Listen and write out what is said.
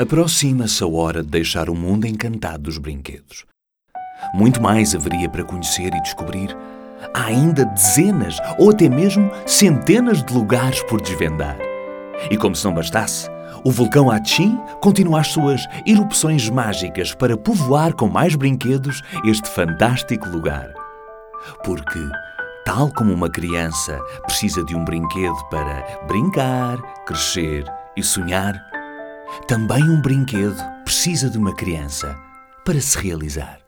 Aproxima-se a hora de deixar o mundo encantado dos brinquedos. Muito mais haveria para conhecer e descobrir. Há ainda dezenas ou até mesmo centenas de lugares por desvendar. E como se não bastasse, o vulcão Atshin continua as suas erupções mágicas para povoar com mais brinquedos este fantástico lugar. Porque, tal como uma criança precisa de um brinquedo para brincar, crescer e sonhar, também um brinquedo precisa de uma criança para se realizar.